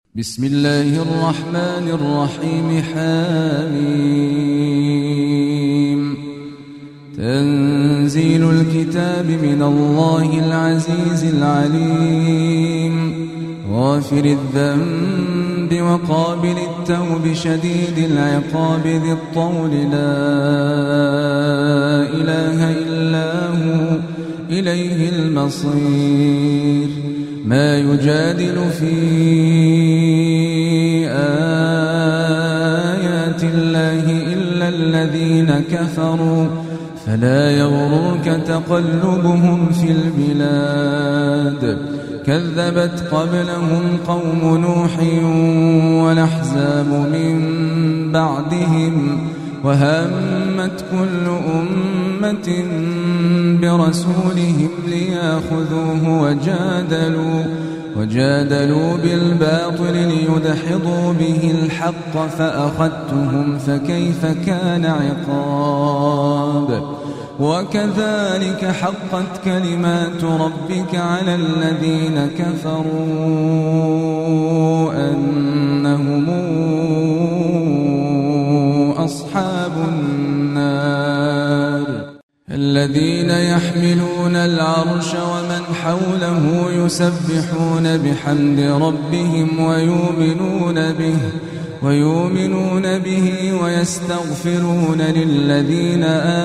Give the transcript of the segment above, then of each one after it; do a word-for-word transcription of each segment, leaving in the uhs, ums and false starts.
بسم الله الرحمن الرحيم. حميم. تنزيل الكتاب من الله العزيز العليم، غافر الذنب وقابل التوب شديد العقاب ذي الطول، لا إله إلا هو إليه المصير. ما يجادل في آيات الله إلا الذين كفروا، فلا يغررك تقلبهم في البلاد. كذبت قبلهم قوم نوح والأحزاب من بعدهم، وهمت كل أمة برسولهم ليأخذوه، وجادلوا وجادلوا بالباطل ليدحضوا به الحق، فأخذتهم فكيف كان عقاب. وكذلك حقت كلمات ربك على الذين كفروا أنهم أصحاب النار. الذين يحملون العرش ومن حوله يسبحون بحمد ربهم ويؤمنون به ويؤمنون به ويستغفرون للذين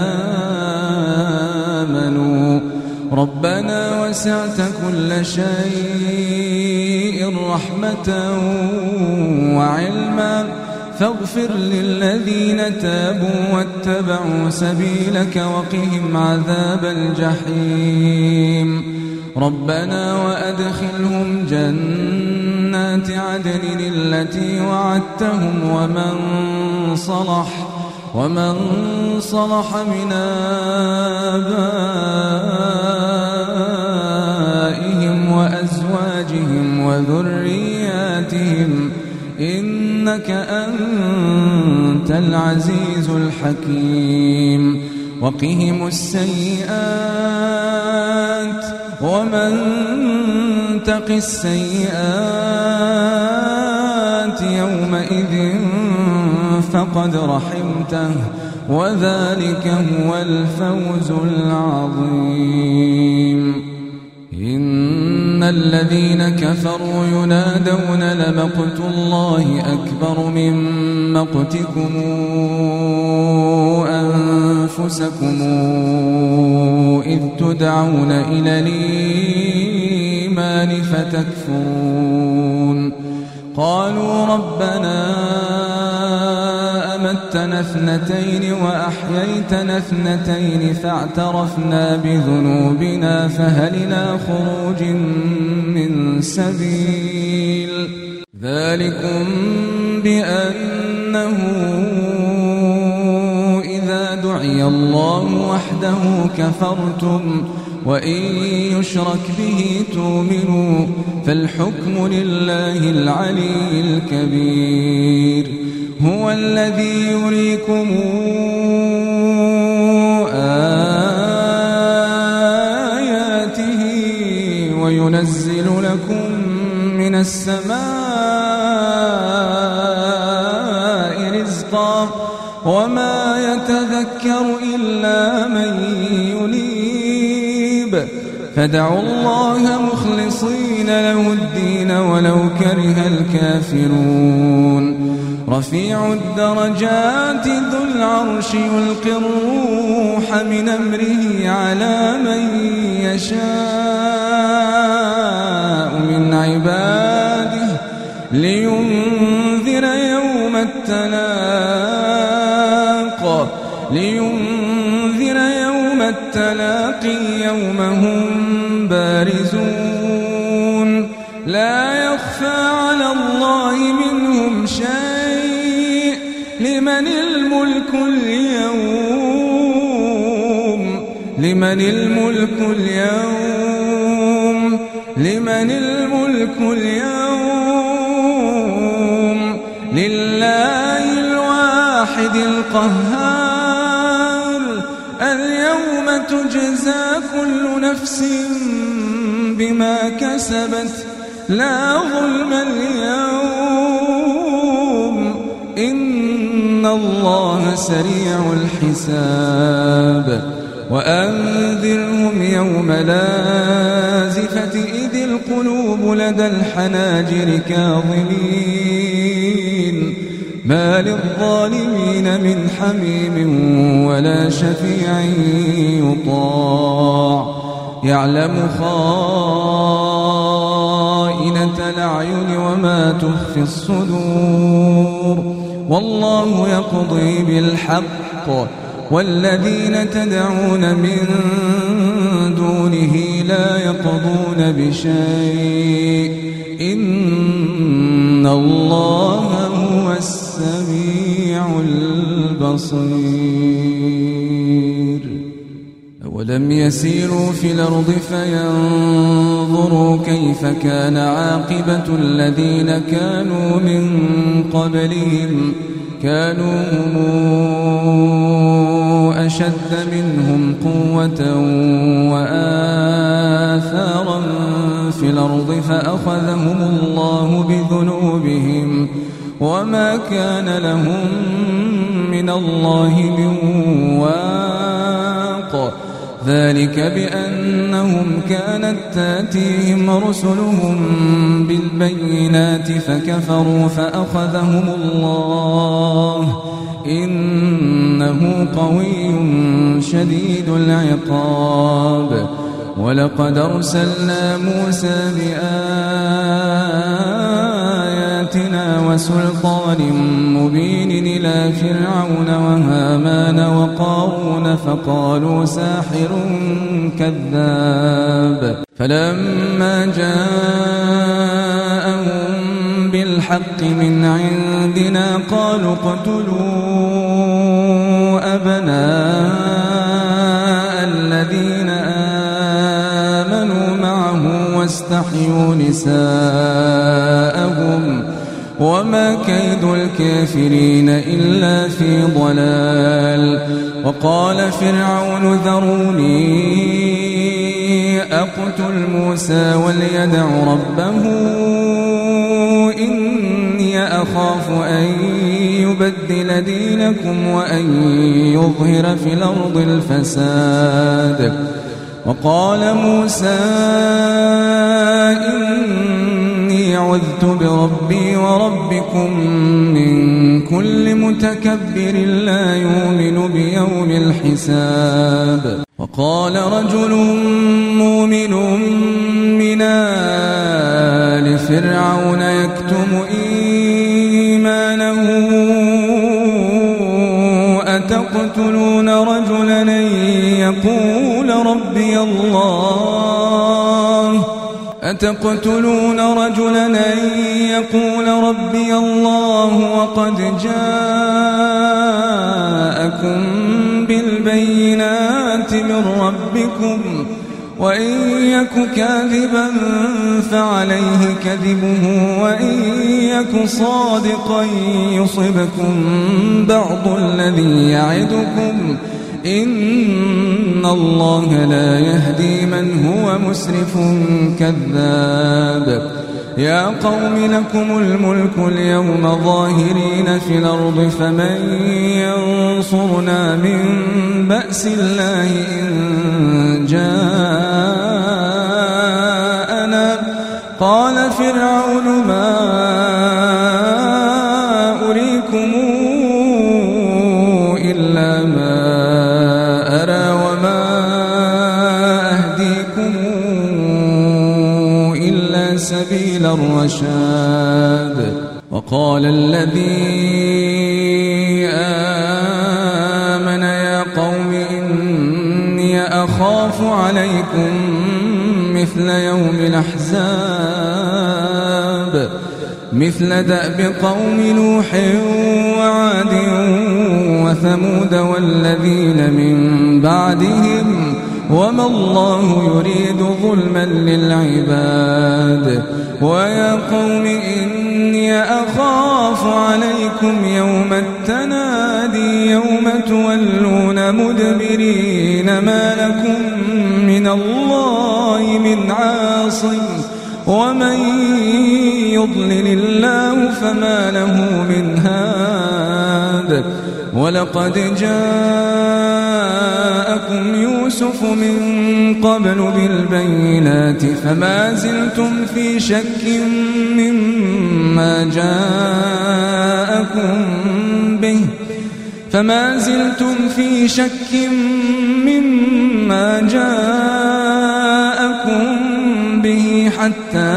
آمنوا ربنا وسعت كل شيء رحمة وعلما فاغفر للذين تابوا واتبعوا سبيلك وقهم عذاب الجحيم. ربنا وأدخلهم جنات عدن التي وعدتهم ومن صلح ومن صلح من آبائهم وأزواجهم وذرياتهم إنك أنت العزيز الحكيم. وقهم السيئات ومن تق السيئات يومئذ فقد رحمته وذلك هو الفوز العظيم. إن الذين كفروا ينادون لمقت الله أكبر من مقتكم أنفسكم إذ تدعون إلى الإيمان فتكفرون. قالوا ربنا أمتنا اثنتين وأحييتنا اثنتين فاعترفنا بذنوبنا فهل إلى خروج من سبيل. ذلكم بأنه إذا دعي الله وحده كفرتم وإن يشرك به تؤمنوا فالحكم لله العلي الكبير. هو الذي يريكم آياته وينزل لكم من السماء رزقا وما يتذكر إلا من ينيب. فادعوا الله مخلصين له الدين ولو كره الكافرون. رفيع الدرجات ذو العرش يلقي الروح من أمره على من يشاء من عباده لينذر يوم التلاق لينذر يوم التلاقي يوم هم بارزون لا يخفى على الله منهم شيء. لمن الملك اليوم لمن الملك اليوم لمن الملك اليوم لله الواحد القهار. اليوم تجزى كل نفس بما كسبت لا ظلم اليوم إن الله سريع الحساب وأنذرهم يوم لازفة إذ القلوب لدى الحناجر كاظمين ما للظالمين من حميم ولا شفيع يطاع يعلم خائنة الأعين وما تخفي الصدور والله يقضي بالحق والذين تدعون من دونه لا يقضون بشيء إن الله هو السميع البصير أولم يسيروا في الأرض فينظروا كيف كان عاقبة الذين كانوا من قبلهم كانوا هم أشد منهم قوة وآثارا في الأرض فأخذهم الله بذنوبهم وما كان لهم من الله من واق ذلك بأنهم كانت تاتيهم رسلهم بالبينات فكفروا فأخذهم الله إنه قوي شديد العقاب ولقد أرسلنا موسى بآياتنا وسلطان مبين إلى فرعون وهامان وقارون فقالوا ساحر كذاب فلما جاءهم بالحق من عندنا قالوا اقتلوا أبناء الذين آمنوا معه واستحيوا نساءهم وما كيد الكافرين إلا في ضلال وقال فرعون ذروني أقتل موسى وليدع ربه إني أخاف أن يبدل دينكم وأن يظهر في الأرض الفساد وقال موسى إني عذت بربي وربكم من كل متكبر لا يؤمن بيوم الحساب وقال رجل مؤمن من آل فرعون يكتم إيمانه أتقتلون رجلا أن يقول ربي الله أتقتلون رجلا أن يقول ربي الله وقد جاءكم بالبينات من ربكم وإن يك كاذبا فعليه كذبه وإن يك صادقا يصبكم بعض الذي يعدكم إن الله لا يهدي من هو مسرف كذاب يا قوم لكم الملك اليوم ظاهرين في الأرض فمن ينصرنا من بأس الله إن جاءنا قال فرعون ما أريكم إلا ما أرى وما أهديكم إلا سبيل الرشاد وقال الذي آمن يا قوم إني أخاف عليكم مثل يوم الأحزاب مثل دأب قوم نوح وعاد وثمود والذين من بعدهم وما الله يريد ظلما للعباد ويا قوم إني أخاف عليكم يوم التنادي يوم تولون مدبرين ما لكم من الله من عاصم ومن يضلل الله فما له من هاد ولقد جاءكم يوسف من قبل بالبينات فما زلتم في شك مما جاءكم به فما زلتم في شك مما جاءكم به حتى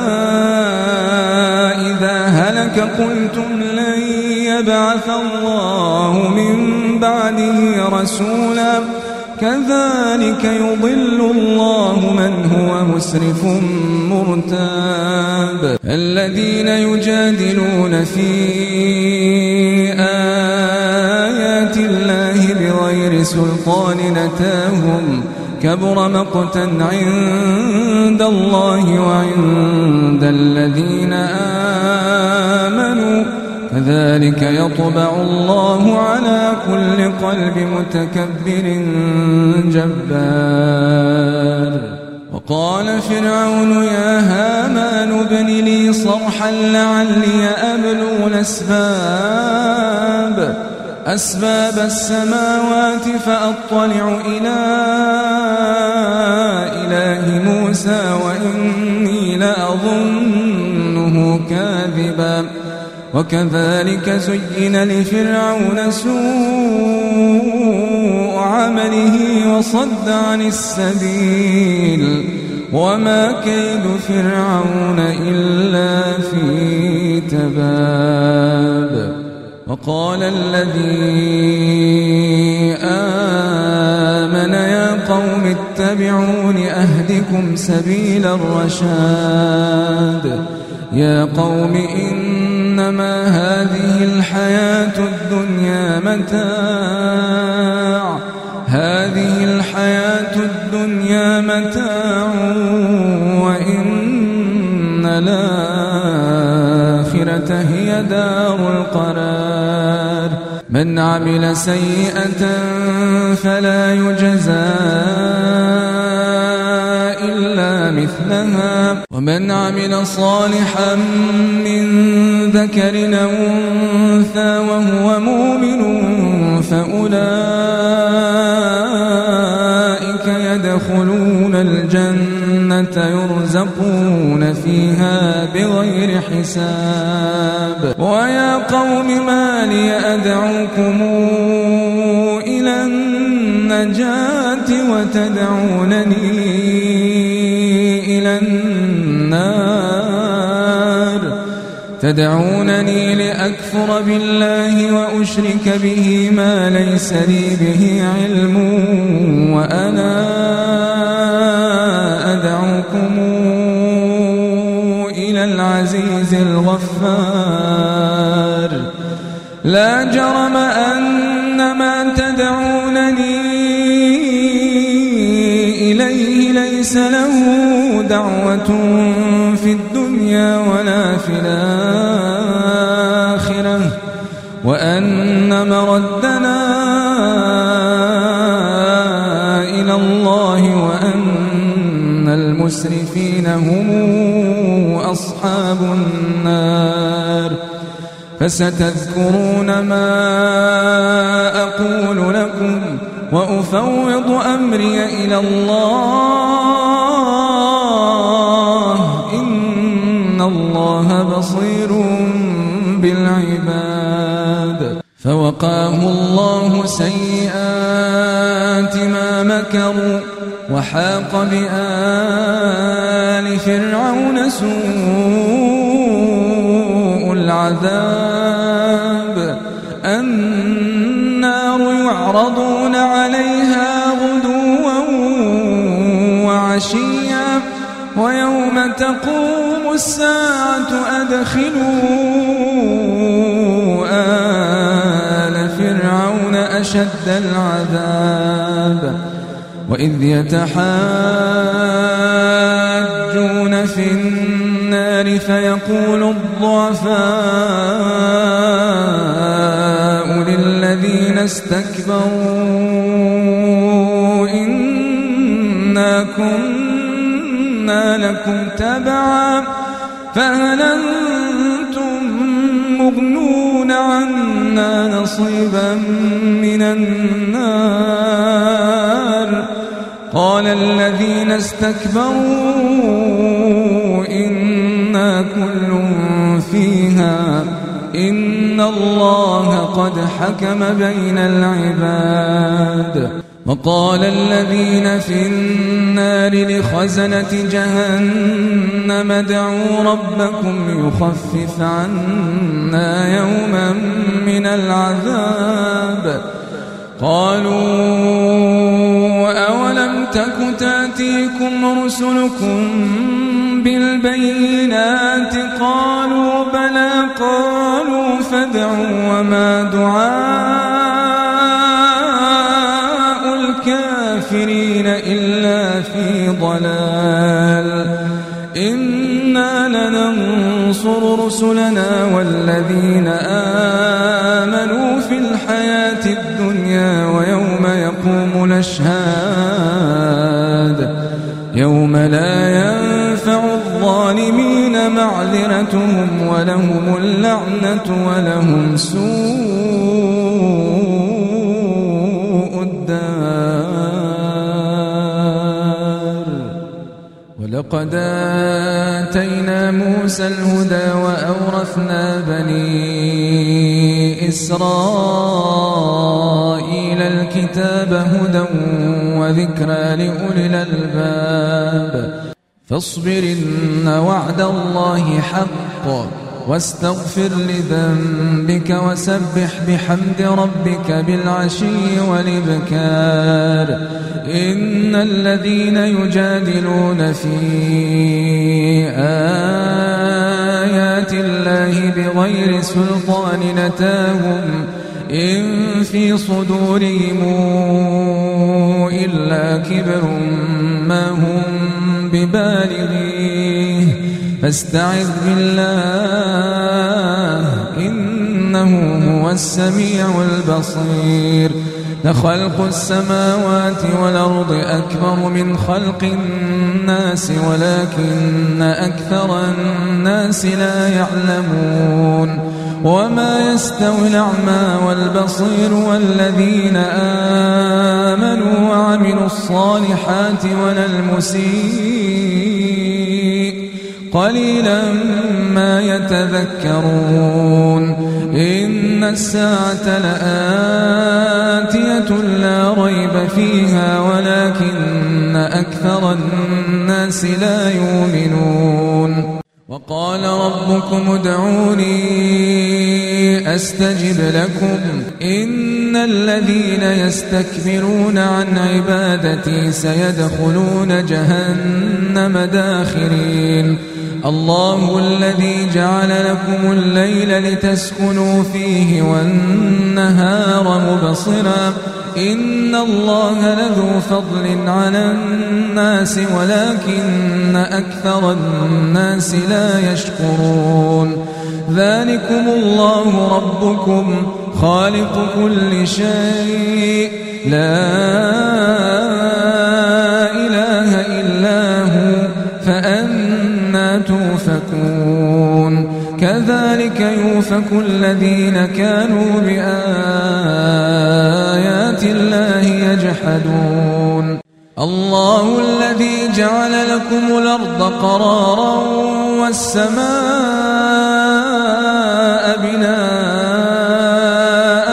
إذا هلك قلتم لن يبعث الله من بعده رسولا كذلك يضل الله من هو مسرف مرتاب الذين يجادلون في آيات الله بغير سلطان أتاهم كبر مقتا عند الله وعند الذين آمنوا كذلك يطبع الله على كل قلب متكبر جبار وقال فرعون يا هامان ابن لي صرحا لعلي أبلغ الأسباب أسباب السماوات فأطلع إلى إله موسى وإني لأظنه كاذبا وكذلك زين لفرعون سوء عمله وصد عن السبيل وما كيد فرعون إلا في تباب وقال الذي آمن يا قوم اتبعون أهدكم سبيل الرشاد يا قوم إنما هذه الحياة الدنيا متاع هذه الحياة الدنيا متاع وإن الآخرة هي دار القرار من عمل سيئة فلا يجزى إلا مثلها ومن عمل صالحا من ذكر أو أنثى وهو مؤمن فأولئك يدخلون الجنة يرزقون فيها بغير حساب ويا قوم ما لي أدعوكم إلى النجاة وتدعونني إلى النار تدعونني لأكفر بالله وأشرك به ما ليس لي به علم وأنا أدعوكم إلى العزيز الغفار لا جرم أن ما تدعونني إليه ليس له دعوة في الدنيا ولا في الآخرة وأن مردنا إلى الله وأن المسرفين هم أصحاب النار فستذكرون ما أقول لكم وأفوض أمري إلى الله إن الله بصير بالعباد فوقاه الله سيئات ما مكروا وحاق بآل فرعون سوء العذاب النار يعرضون عليها غدوا وعشيا ويوم تقوم الساعة أدخلوا آل فرعون أشد العذاب وإذ يتحاجون في النار فيقول الضعفاء للذين استكبروا إنا كنا لكم تبعا فهل أنتم مغنون عنا منا نصيبا من النار قال الذين استكبروا إنا كل فيها إن الله قد حكم بين العباد. وقال الذين في النار لخزنة جهنم ادعوا ربكم يخفف عنا يوما من العذاب قالوا أولم تك تأتيكم رسلكم بالبينات قالوا بلى قالوا فادعوا وما دعاء الكافرين إلا في ضلال إنا لننصر رسلنا والذين آمنوا في الحياة الدنيا ويوم يقوم الأشهاد يوم لا ينفع الظالمين معذرتهم ولهم اللعنة ولهم سوء الدار. ولقد آتينا موسى الهدى وأورثنا بني إسرائيل الكتاب هدى وذكرى لأولي الألباب فاصبر إن وعد الله حق واستغفر لذنبك وسبح بحمد ربك بالعشي والإبكار إن الذين يجادلون في آيات الله بغير سلطان نتاهم إن في صدورهم إلا كبر ما هم ببالغيه فاستعذ بالله إنه هو السميع البصير. لخلق السماوات والأرض أكبر من خلق الناس ولكن أكثر الناس لا يعلمون. وما يستوي الأعمى والبصير والذين آمنوا وعملوا الصالحات ولا المسيء قليلا ما يتذكرون. إن الساعة لآتية لا ريب فيها ولكن أكثر الناس لا يؤمنون. وقال ربكم ادعوني أستجب لكم إن الذين يستكبرون عن عبادتي سيدخلون جهنم داخرين. الله الذي جعل لكم الليل لتسكنوا فيه والنهار مبصرا إن الله لذو فضل على الناس ولكن أكثر الناس لا يشكرون. ذلكم الله ربكم خالق كل شيء لا إله إلا هو فأنى توفكون. كذلك يوفك الذين كانوا بآيات الله يجحدون. الله الذي جعل لكم الأرض قرارا والسماء بناء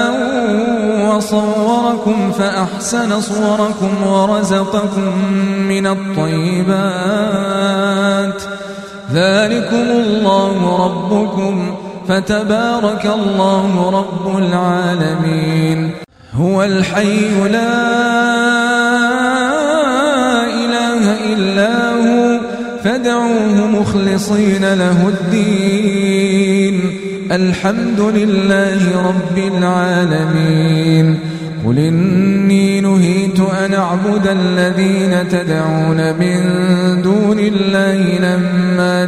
وصوركم فأحسن صوركم ورزقكم من الطيبات ذلكم الله ربكم فتبارك الله رب العالمين. هو الحي لا إله إلا هو فادعوه مخلصين له الدين الحمد لله رب العالمين. قل إني نهيت أن أعبد الذين تدعون من دون الله لما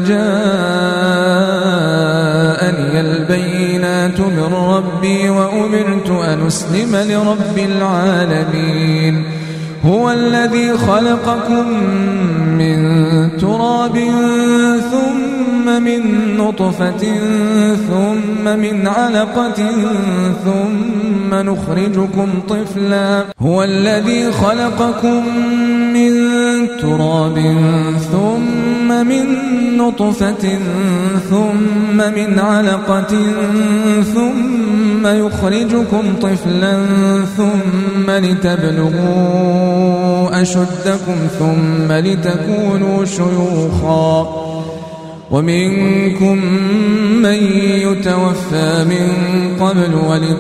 جاءني البينات من ربي وأمرت أن أسلم لرب العالمين. هو الذي خلقكم من تراب ثم من نطفة ثم من علقة ثم نخرجكم طفلا هو الذي خلقكم من تراب ثم من نطفة ثم من علقة ثم يخرجكم طفلا ثم لتبلغوا أشدكم ثم لتكونوا شيوخا ومنكم من يتوفى من قبل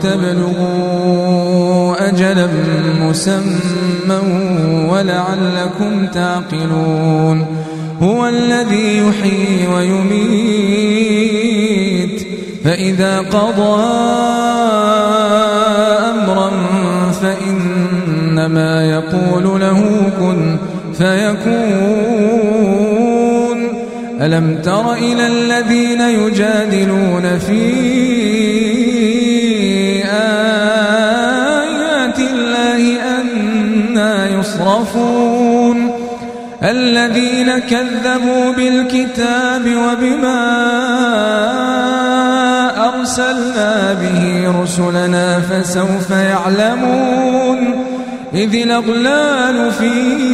ولتبلغوا أجلا مسمى ولعلكم تعقلون هو الذي يحيي ويميت فإذا قضى أمرا فإنما يقول له كن فيكون ألم تر إلى الذين يجادلون في آيات الله أنى يصرفون الذين كذبوا بالكتاب وبما أرسلنا به رسلنا فسوف يعلمون إذ الأغلال في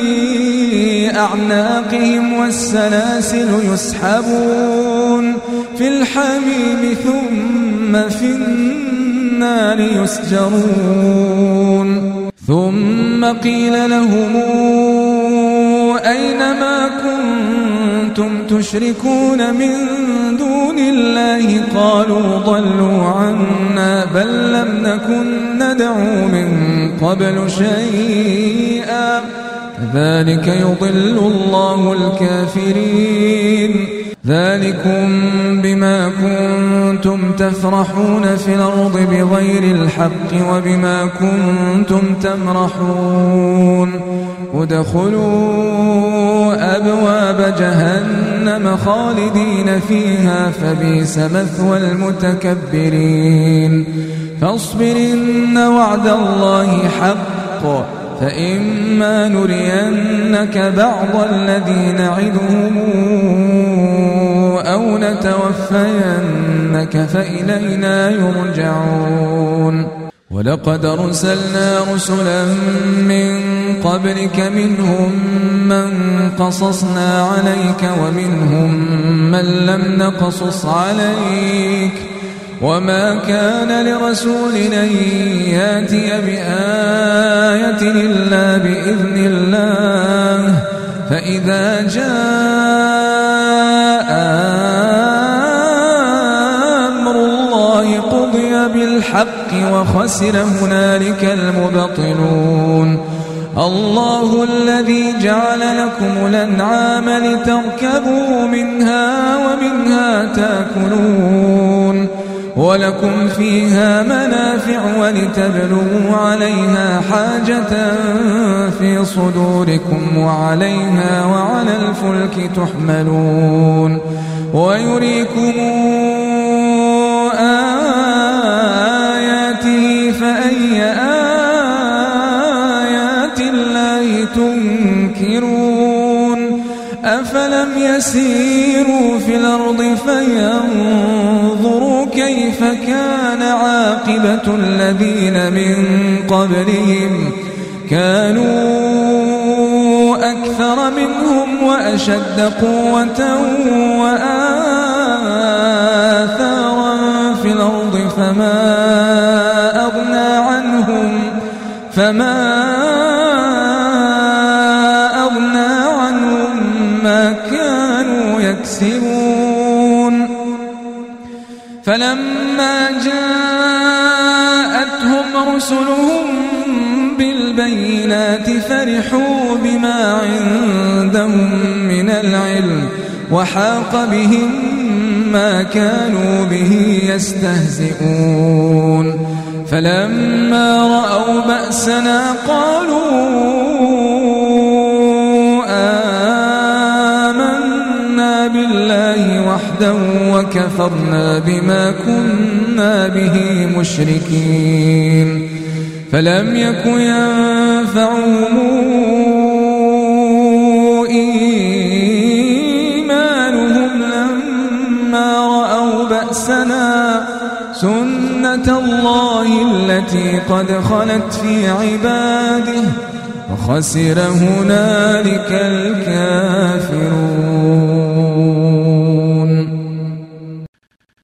أعناقهم والسلاسل يسحبون في الحميم ثم في النار يسجرون ثم قيل لهم أين ما كنتم تشركون من دون الله قالوا ضلوا عنا بل لم نكن ندعو من قبل شيئا كذلك يضل الله الكافرين ذلكم بما كنتم تفرحون في الأرض بغير الحق وبما كنتم تمرحون ادخلوا أبواب جهنم خالدين فيها فبئس مثوى المتكبرين فاصبر إن وعد الله حق فإما نرينك بعض الذي نعدهم أو نتوفينك فإلينا يرجعون ولقد أرسلنا رسلا من قبلك منهم من قصصنا عليك ومنهم من لم نقصص عليك وما كان لرسول أن يأتي بآية إلا بإذن الله فإذا جاء أمر الله قضي بالحق وخسر هنالك المبطلون الله الذي جعل لكم الأنعام لتركبوا منها ومنها تأكلون ولكم فيها منافع ولتبلغوا عليها حاجة في صدوركم وعليها وعلى الفلك تحملون ويريكم آياته فأي آيات الله تنكرون أفلم يسيروا في الأرض فينظروا كيف كان عاقبة الذين من قبلهم كانوا أكثر منهم وأشد قوة وآثارا في الأرض فما أغنى عنهم فما أغنى عنهم ما كانوا يكسبون فلما جاءتهم رسلهم بالبينات فرحوا بما عندهم من العلم وحاق بهم ما كانوا به يستهزئون فلما رأوا بأسنا قالوا آمنا بالله وحده وكفرنا بما كنا به مشركين فلم يك ينفعهم إيمانهم حسنا سنة الله التي قد خلت في عباده وخسر هنالك الكافرون.